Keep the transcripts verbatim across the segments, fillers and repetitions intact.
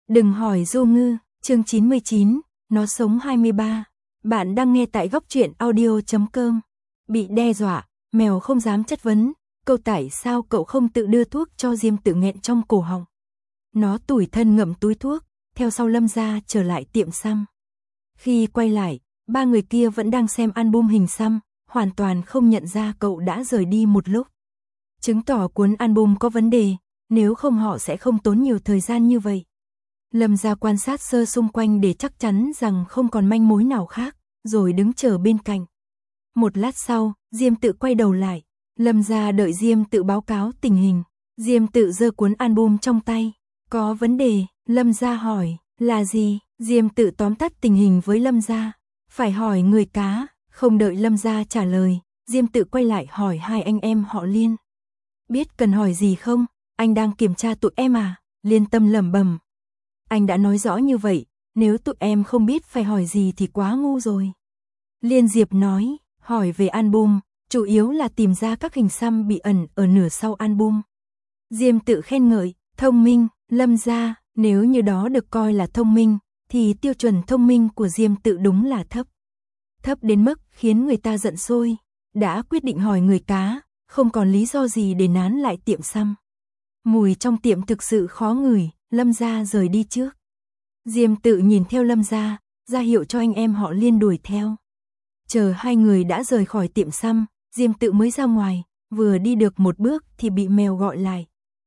Đừng hỏi Du Ngư, chương chín mươi chín, nó sống hai mươi ba. Bạn đang nghe tại góc truyện audio chấm com. Bị đe dọa, mèo không dám chất vấn, câu tại sao cậu không tự đưa thuốc cho Diêm Tự nghẹn trong cổ họng. Nó tủi thân ngậm túi thuốc, theo sau Lâm gia trở lại tiệm xăm. Khi quay lại, ba người kia vẫn đang xem album hình xăm, hoàn toàn không nhận ra cậu đã rời đi một lúc. Chứng tỏ cuốn album có vấn đề, nếu không họ sẽ không tốn nhiều thời gian như vậy. Lâm gia quan sát sơ xung quanh để chắc chắn rằng không còn manh mối nào khác, rồi đứng chờ bên cạnh. Một lát sau, Diêm Tự quay đầu lại. Lâm gia đợi Diêm Tự báo cáo tình hình. Diêm Tự giơ cuốn album trong tay. Có vấn đề, Lâm gia hỏi, là gì? Diêm Tự tóm tắt tình hình với Lâm gia. Phải hỏi người cá, không đợi Lâm gia trả lời, Diêm Tự quay lại hỏi hai anh em họ Liên. Biết cần hỏi gì không? Anh đang kiểm tra tụi em à? Liên Tâm lẩm bẩm. Anh đã nói rõ như vậy, nếu tụi em không biết phải hỏi gì thì quá ngu rồi. Liên Diệp nói, hỏi về album, chủ yếu là tìm ra các hình xăm bị ẩn ở nửa sau album. Diêm Tự khen ngợi, thông minh, Lâm gia, nếu như đó được coi là thông minh, thì tiêu chuẩn thông minh của Diêm Tự đúng là thấp. Thấp đến mức khiến người ta giận sôi, đã quyết định hỏi người cá, không còn lý do gì để nán lại tiệm xăm. Mùi trong tiệm thực sự khó ngửi, Lâm gia rời đi trước. Diêm Tự nhìn theo Lâm gia, ra hiệu cho anh em họ Liên đuổi theo. Chờ hai người đã rời khỏi tiệm xăm, Diêm Tự mới ra ngoài, vừa đi được một bước thì bị mèo gọi lại.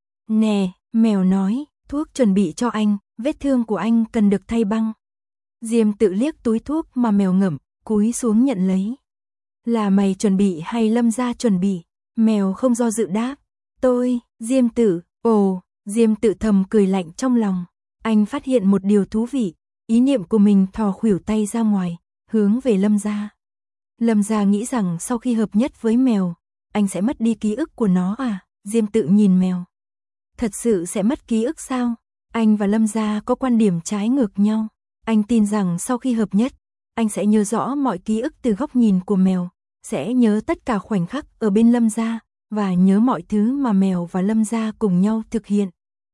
Nè, mèo nói, thuốc chuẩn bị cho anh, vết thương của anh cần được thay băng. Diêm Tự liếc túi thuốc mà mèo ngậm, cúi xuống nhận lấy. Là mày chuẩn bị hay Lâm gia chuẩn bị? Mèo không do dự đáp. Tôi, Diêm Tự, ồ, Diêm Tự thầm cười lạnh trong lòng. Anh phát hiện một điều thú vị, ý niệm của mình thò khuỷu tay ra ngoài, hướng về Lâm gia. Lâm gia nghĩ rằng sau khi hợp nhất với mèo, anh sẽ mất đi ký ức của nó à? Diêm Tự nhìn mèo. Thật sự sẽ mất ký ức sao? Anh và Lâm gia có quan điểm trái ngược nhau. Anh tin rằng sau khi hợp nhất, anh sẽ nhớ rõ mọi ký ức từ góc nhìn của mèo, sẽ nhớ tất cả khoảnh khắc ở bên Lâm gia, và nhớ mọi thứ mà mèo và Lâm gia cùng nhau thực hiện.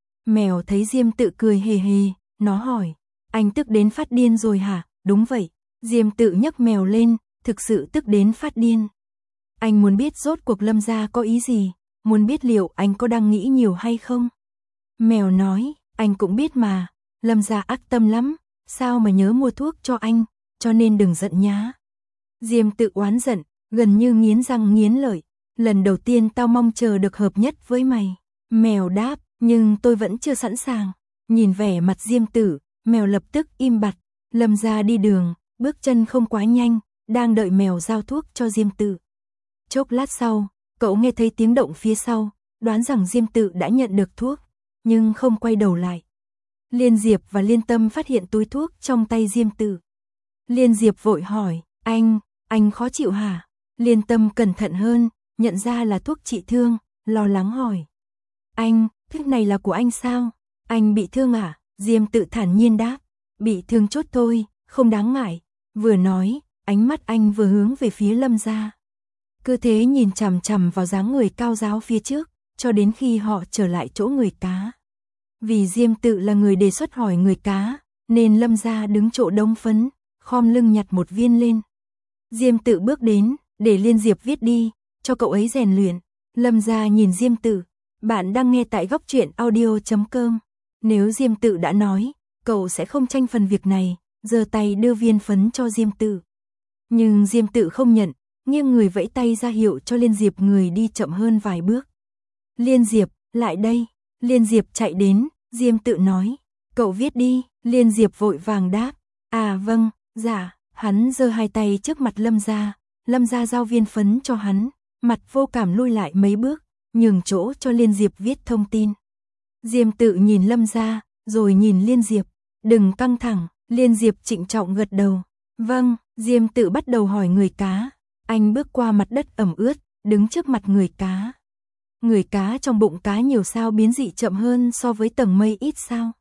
Mèo thấy Diêm Tự cười hề hề, nó hỏi, anh tức đến phát điên rồi hả? Đúng vậy. Diêm Tự nhấc mèo lên, thực sự tức đến phát điên. Anh muốn biết rốt cuộc Lâm gia có ý gì, muốn biết liệu anh có đang nghĩ nhiều hay không? Mèo nói, anh cũng biết mà, Lâm gia ác tâm lắm, sao mà nhớ mua thuốc cho anh, cho nên đừng giận nhá. Diêm Tự oán giận, gần như nghiến răng nghiến lợi, lần đầu tiên tao mong chờ được hợp nhất với mày. Mèo đáp, nhưng tôi vẫn chưa sẵn sàng. Nhìn vẻ mặt Diêm Tự, mèo lập tức im bặt. Lâm gia đi đường, bước chân không quá nhanh, đang đợi mèo giao thuốc cho Diêm Tự. Chốc lát sau, cậu nghe thấy tiếng động phía sau, đoán rằng Diêm Tự đã nhận được thuốc, nhưng không quay đầu lại. Liên Diệp và Liên Tâm phát hiện túi thuốc trong tay Diêm Tự. Liên Diệp vội hỏi, anh, anh khó chịu hả? Liên Tâm cẩn thận hơn, nhận ra là thuốc trị thương, lo lắng hỏi. Anh, thuốc này là của anh sao? Anh bị thương à? Diêm Tự thản nhiên đáp, bị thương chút thôi, không đáng ngại. Vừa nói, ánh mắt anh vừa hướng về phía Lâm gia. Cứ thế nhìn chằm chằm vào dáng người cao ráo phía trước, cho đến khi họ trở lại chỗ người cá. Vì Diêm Tự là người đề xuất hỏi người cá, nên Lâm gia đứng chỗ đông phấn, khom lưng nhặt một viên lên. Diêm Tự bước đến, để Liên Diệp viết đi, cho cậu ấy rèn luyện. Lâm gia nhìn Diêm Tự, bạn đang nghe tại góc truyện audio chấm com. Nếu Diêm Tự đã nói, cậu sẽ không tranh phần việc này, giơ tay đưa viên phấn cho Diêm Tự. Nhưng Diêm Tự không nhận, nghiêng người vẫy tay ra hiệu cho Liên Diệp người đi chậm hơn vài bước. Liên Diệp, lại đây. Liên Diệp chạy đến, Diêm Tự nói, cậu viết đi. Liên Diệp vội vàng đáp, à vâng, dạ. Hắn giơ hai tay trước mặt Lâm gia, Lâm gia giao viên phấn cho hắn, mặt vô cảm lui lại mấy bước, nhường chỗ cho Liên Diệp viết thông tin. Diêm Tự nhìn Lâm gia, rồi nhìn Liên Diệp, đừng căng thẳng. Liên Diệp trịnh trọng gật đầu, vâng. Diêm Tự bắt đầu hỏi người cá. Anh bước qua mặt đất ẩm ướt, đứng trước mặt người cá. Người cá trong bụng cá nhiều sao biến dị chậm hơn so với tầng mây ít sao?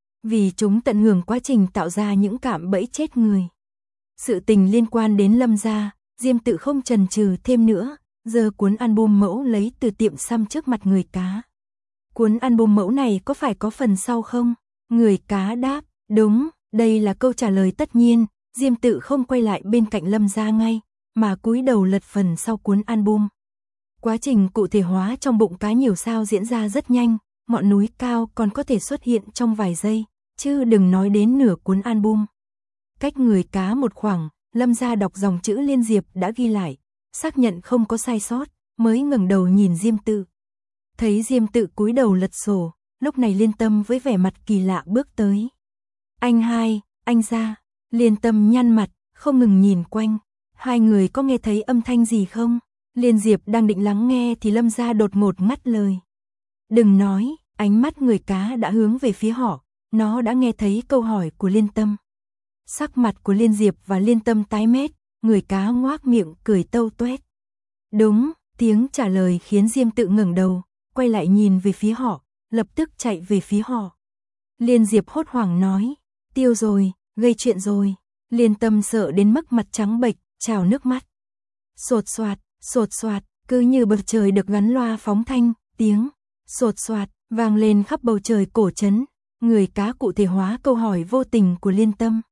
Vì chúng tận hưởng quá trình tạo ra những cạm bẫy chết người. Sự tình liên quan đến Lâm gia, Diêm Tự không chần chừ thêm nữa, giơ cuốn album mẫu lấy từ tiệm xăm trước mặt người cá. Cuốn album mẫu này có phải có phần sau không? Người cá đáp, đúng, đây là câu trả lời tất nhiên. Diêm Tự không quay lại bên cạnh Lâm Gia ngay, mà cúi đầu lật phần sau cuốn album. Quá trình cụ thể hóa trong bụng cá nhiều sao diễn ra rất nhanh, ngọn núi cao còn có thể xuất hiện trong vài giây, chứ đừng nói đến nửa cuốn album. Cách người cá một khoảng, Lâm Gia đọc dòng chữ Liên Diệp đã ghi lại, xác nhận không có sai sót, mới ngẩng đầu nhìn Diêm Tự. Thấy Diêm Tự cúi đầu lật sổ, lúc này Liên Tâm với vẻ mặt kỳ lạ bước tới. Anh hai, anh Gia. Liên Tâm nhăn mặt, không ngừng nhìn quanh. Hai người có nghe thấy âm thanh gì không? Liên Diệp đang định lắng nghe thì Lâm Gia đột ngột ngắt lời. Đừng nói, ánh mắt người cá đã hướng về phía họ, nó đã nghe thấy câu hỏi của Liên Tâm. Sắc mặt của Liên Diệp và Liên Tâm tái mét, người cá ngoác miệng cười tâu tuét. Đúng, tiếng trả lời khiến Diêm Tự ngẩng đầu, quay lại nhìn về phía họ, lập tức chạy về phía họ. Liên Diệp hốt hoảng nói, tiêu rồi, gây chuyện rồi. Liên Tâm sợ đến mức mặt trắng bệch, trào nước mắt. Sột soạt, sột soạt, cứ như bầu trời được gắn loa phóng thanh, tiếng sột soạt vang lên khắp bầu trời cổ trấn. Người cá cụ thể hóa câu hỏi vô tình của Liên Tâm.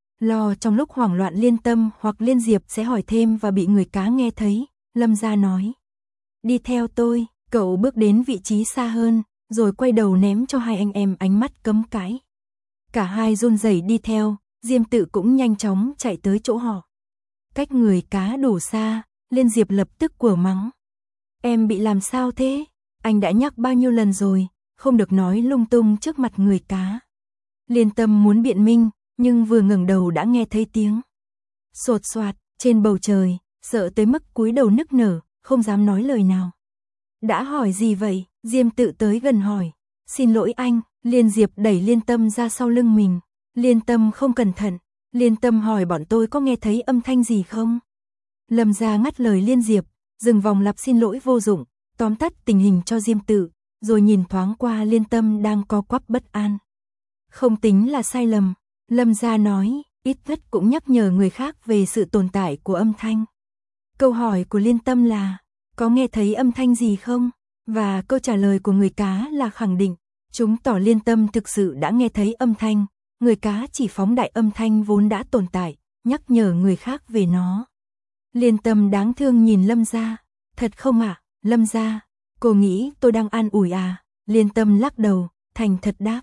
Lo trong lúc hoảng loạn Liên Tâm hoặc Liên Diệp sẽ hỏi thêm và bị người cá nghe thấy, Lâm Gia nói. Đi theo tôi, cậu bước đến vị trí xa hơn, rồi quay đầu ném cho hai anh em ánh mắt cấm cãi. Cả hai run rẩy đi theo, Diêm Tự cũng nhanh chóng chạy tới chỗ họ. Cách người cá đủ xa, Liên Diệp lập tức quở mắng. Em bị làm sao thế? Anh đã nhắc bao nhiêu lần rồi, không được nói lung tung trước mặt người cá. Liên Tâm muốn biện minh, nhưng vừa ngẩng đầu đã nghe thấy tiếng sột soạt trên bầu trời, sợ tới mức cúi đầu nức nở, không dám nói lời nào. Đã hỏi gì vậy? Diêm Tự tới gần hỏi. Xin lỗi anh. Liên Diệp đẩy Liên Tâm ra sau lưng mình. Liên Tâm không cẩn thận. Liên Tâm hỏi bọn tôi có nghe thấy âm thanh gì không? Lâm Gia ngắt lời Liên Diệp, dừng vòng lặp xin lỗi vô dụng, tóm tắt tình hình cho Diêm Tự, rồi nhìn thoáng qua Liên Tâm đang co quắp bất an. Không tính là sai lầm, Lâm Gia nói, ít nhất cũng nhắc nhở người khác về sự tồn tại của âm thanh. Câu hỏi của Liên Tâm là, có nghe thấy âm thanh gì không? Và câu trả lời của người cá là khẳng định, chúng tỏ Liên Tâm thực sự đã nghe thấy âm thanh, người cá chỉ phóng đại âm thanh vốn đã tồn tại, nhắc nhở người khác về nó. Liên Tâm đáng thương nhìn Lâm Gia, thật không ạ? À? Lâm Gia, cô nghĩ tôi đang an ủi à? Liên Tâm lắc đầu, thành thật đáp.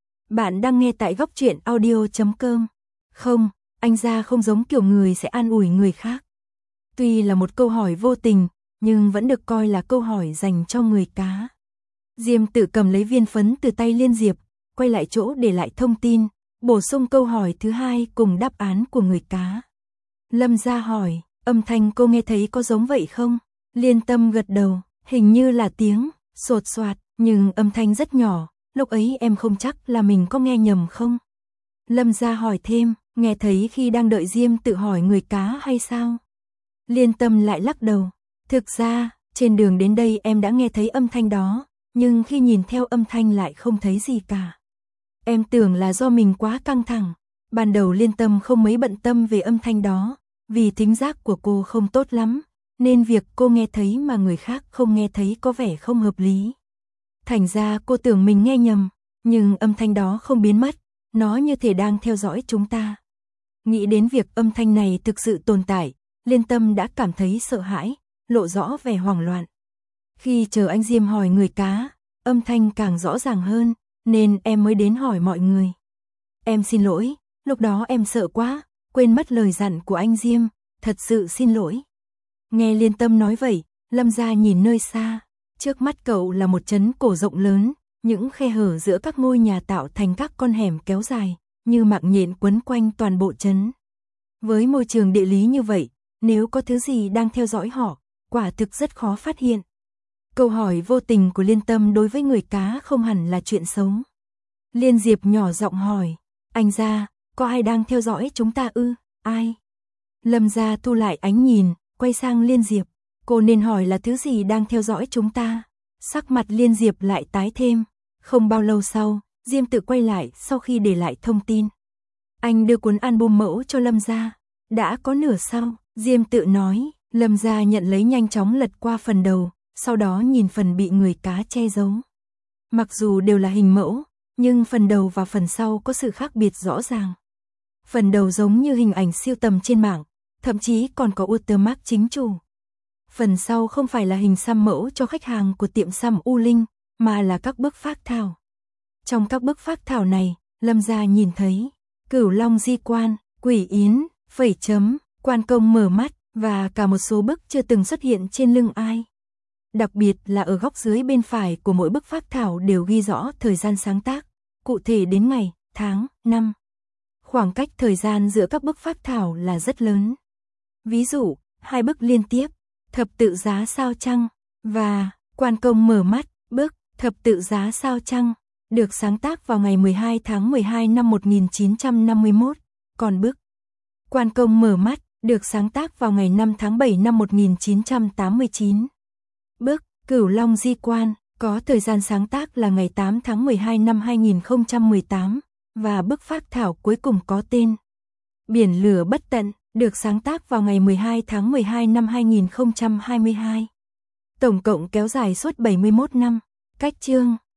Bạn đang nghe tại góc truyện audio chấm com. Không, anh Gia không giống kiểu người sẽ an ủi người khác. Tuy là một câu hỏi vô tình, nhưng vẫn được coi là câu hỏi dành cho người cá. Diêm Tự cầm lấy viên phấn từ tay Liên Diệp, quay lại chỗ để lại thông tin, bổ sung câu hỏi thứ hai cùng đáp án của người cá. Lâm Gia hỏi, âm thanh cô nghe thấy có giống vậy không? Liên Tâm gật đầu, hình như là tiếng sột soạt, nhưng âm thanh rất nhỏ, lúc ấy em không chắc là mình có nghe nhầm không? Lâm Gia hỏi thêm, nghe thấy khi đang đợi Diêm Tự hỏi người cá hay sao? Liên Tâm lại lắc đầu, thực ra, trên đường đến đây em đã nghe thấy âm thanh đó, nhưng khi nhìn theo âm thanh lại không thấy gì cả. Em tưởng là do mình quá căng thẳng. Ban đầu Liên Tâm không mấy bận tâm về âm thanh đó, vì thính giác của cô không tốt lắm, nên việc cô nghe thấy mà người khác không nghe thấy có vẻ không hợp lý. Thành ra cô tưởng mình nghe nhầm, nhưng âm thanh đó không biến mất, nó như thể đang theo dõi chúng ta. Nghĩ đến việc âm thanh này thực sự tồn tại, Liên Tâm đã cảm thấy sợ hãi, lộ rõ vẻ hoảng loạn. Khi chờ anh Diêm hỏi người cá, âm thanh càng rõ ràng hơn, nên em mới đến hỏi mọi người. Em xin lỗi, lúc đó em sợ quá, quên mất lời dặn của anh Diêm, thật sự xin lỗi. Nghe Liên Tâm nói vậy, Lâm Gia nhìn nơi xa, trước mắt cậu là một trấn cổ rộng lớn, những khe hở giữa các ngôi nhà tạo thành các con hẻm kéo dài, như mạng nhện quấn quanh toàn bộ trấn. Với môi trường địa lý như vậy, nếu có thứ gì đang theo dõi họ, quả thực rất khó phát hiện. Câu hỏi vô tình của Liên Tâm đối với người cá không hẳn là chuyện xấu. Liên Diệp nhỏ giọng hỏi, anh Gia, có ai đang theo dõi chúng ta ư? Ai? Lâm Gia thu lại ánh nhìn, quay sang Liên Diệp, cô nên hỏi là thứ gì đang theo dõi chúng ta? Sắc mặt Liên Diệp lại tái thêm. Không bao lâu sau, Diêm Tự quay lại sau khi để lại thông tin. Anh đưa cuốn album mẫu cho Lâm Gia. Đã có nửa sau, Diêm Tự nói, Lâm Gia nhận lấy nhanh chóng lật qua phần đầu, sau đó nhìn phần bị người cá che giấu. Mặc dù đều là hình mẫu, Nhưng phần đầu và phần sau có sự khác biệt rõ ràng. Phần đầu giống như hình ảnh siêu tầm trên mạng, thậm chí còn có watermark chính chủ. Phần sau không phải là hình xăm mẫu cho khách hàng của tiệm xăm U Linh, mà là các bức phác thảo. Trong các bức phác thảo này, Lâm Gia nhìn thấy Cửu Long di quan, Quỷ Yến, phẩy chấm, Quan Công mở mắt và cả một số bức chưa từng xuất hiện trên lưng ai. Đặc biệt là ở góc dưới bên phải của mỗi bức phác thảo đều ghi rõ thời gian sáng tác, cụ thể đến ngày, tháng, năm. Khoảng cách thời gian giữa các bức phác thảo là rất lớn. Ví dụ, hai bức liên tiếp, Thập tự giá sao trăng và Quan Công mở mắt, bức Thập tự giá sao trăng được sáng tác vào ngày mười hai tháng mười hai năm một nghìn chín trăm năm mươi mốt, còn bức Quan Công mở mắt được sáng tác vào ngày năm tháng bảy năm một nghìn chín trăm tám mươi chín. Bức Cửu Long di quan có thời gian sáng tác là ngày tám tháng mười hai năm hai nghìn không trăm mười tám, và bức phác thảo cuối cùng có tên Biển lửa bất tận được sáng tác vào ngày mười hai tháng mười hai năm hai nghìn không trăm hai mươi hai. Tổng cộng kéo dài suốt bảy mươi mốt năm. Cách chương